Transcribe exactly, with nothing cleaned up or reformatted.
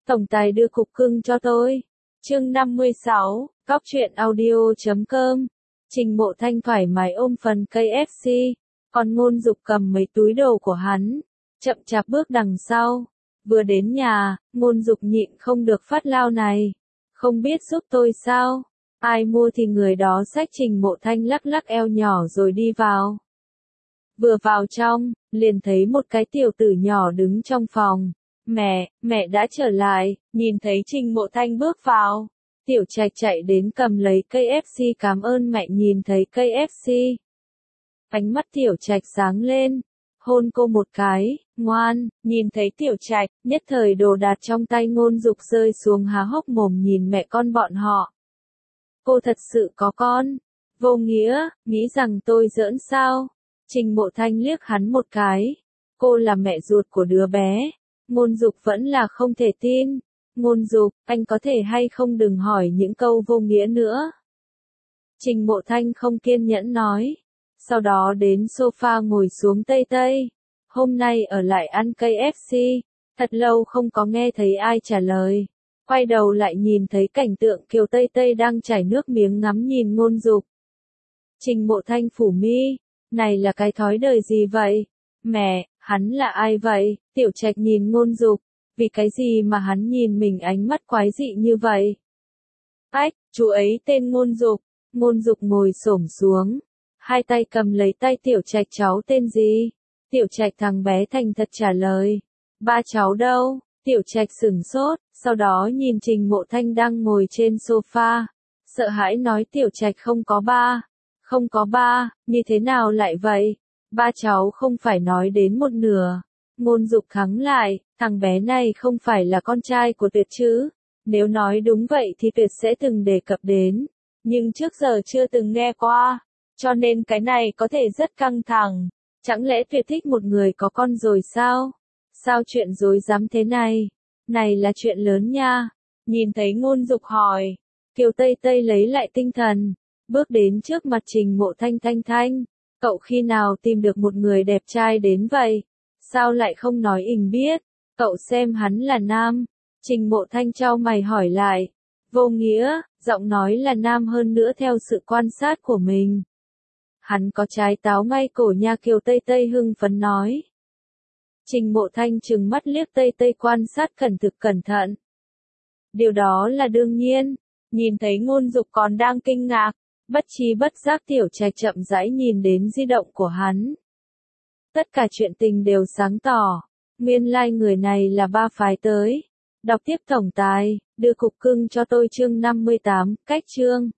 Tổng tài đưa cục cưng cho tôi. Chương năm mươi sáu, Góc truyện audio chấm com. Trình Mộ Thanh thoải mái ôm phần cây ép xê, còn Ngôn Dục cầm mấy túi đồ của hắn, chậm chạp bước đằng sau. Vừa đến nhà, Ngôn Dục nhịn không được phát lao này. Không biết giúp tôi sao? Ai mua thì người đó xách Trình Mộ Thanh lắc lắc eo nhỏ rồi đi vào. Vừa vào trong, liền thấy một cái tiểu tử nhỏ đứng trong phòng. Mẹ, mẹ đã trở lại. Nhìn thấy Trình Mộ Thanh bước vào, Tiểu Trạch chạy đến cầm lấy cây ép xê. Cảm ơn mẹ. Nhìn thấy cây ép xê, ánh mắt Tiểu Trạch sáng lên, hôn cô một cái. Ngoan. Nhìn thấy Tiểu Trạch, nhất thời đồ đạc trong tay Ngôn Dục rơi xuống, há hốc mồm nhìn mẹ con bọn họ. Cô thật sự có con? Vô nghĩa, nghĩ rằng tôi giỡn sao? Trình Mộ Thanh liếc hắn một cái. Cô là mẹ ruột của đứa bé. Ngôn Dục vẫn là không thể tin. Ngôn Dục, anh có thể hay không đừng hỏi những câu vô nghĩa nữa. Trình Mộ Thanh không kiên nhẫn nói. Sau đó đến sofa ngồi xuống. Tây Tây, hôm nay ở lại ăn cây ép xê. Thật lâu không có nghe thấy ai trả lời. Quay đầu lại nhìn thấy cảnh tượng Kiều Tây Tây đang chảy nước miếng ngắm nhìn Ngôn Dục. Trình Mộ Thanh phủ mi. Này là cái thói đời gì vậy? Mẹ, hắn là ai vậy? Tiểu Trạch nhìn Ngôn Dục. Vì cái gì mà hắn nhìn mình ánh mắt quái dị như vậy? Ách, chú ấy tên Ngôn Dục. Ngôn Dục ngồi xổm xuống, hai tay cầm lấy tay Tiểu Trạch. Cháu tên gì? Tiểu Trạch thằng bé thành thật trả lời. Ba cháu đâu? Tiểu Trạch sửng sốt, sau đó nhìn Trình Mộ Thanh đang ngồi trên sofa, sợ hãi nói. Tiểu Trạch không có ba. Không có ba, như thế nào lại vậy? Ba cháu không phải nói đến một nửa. Ngôn Dục khắng lại, thằng bé này không phải là con trai của Tuyệt chứ? Nếu nói đúng vậy thì Tuyệt sẽ từng đề cập đến, nhưng trước giờ chưa từng nghe qua, cho nên cái này có thể rất căng thẳng. Chẳng lẽ Tuyệt thích một người có con rồi sao? Sao chuyện rối rắm thế này? Này là chuyện lớn nha. Nhìn thấy Ngôn Dục hỏi, Kiều Tây Tây lấy lại tinh thần, bước đến trước mặt Trình Mộ Thanh. Thanh Thanh, cậu khi nào tìm được một người đẹp trai đến vậy? Sao lại không nói ình biết? Cậu xem hắn là nam. Trình Mộ Thanh chau mày hỏi lại. Vô nghĩa, giọng nói là nam hơn nữa theo sự quan sát của mình. Hắn có trái táo ngay cổ nha. Kiều Tây Tây hưng phấn nói. Trình Mộ Thanh trừng mắt liếc Tây Tây, quan sát cẩn thực cẩn thận. Điều đó là đương nhiên. Nhìn thấy Ngôn Dục còn đang kinh ngạc, bất trí bất giác Tiểu Trạch chậm rãi nhìn đến di động của hắn. Tất cả chuyện tình đều sáng tỏ. Nguyên lai like người này là ba phái tới. Đọc tiếp. Tổng tài, đưa cục cưng cho tôi. Chương năm mươi tám, cách chương.